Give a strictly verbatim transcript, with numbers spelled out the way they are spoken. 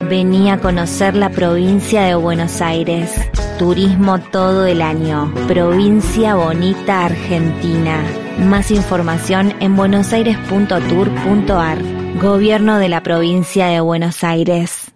Vení a conocer la provincia de Buenos Aires. Turismo todo el año. Provincia Bonita, Argentina. Más información en buenosaires punto tour punto ar. Gobierno de la provincia de Buenos Aires.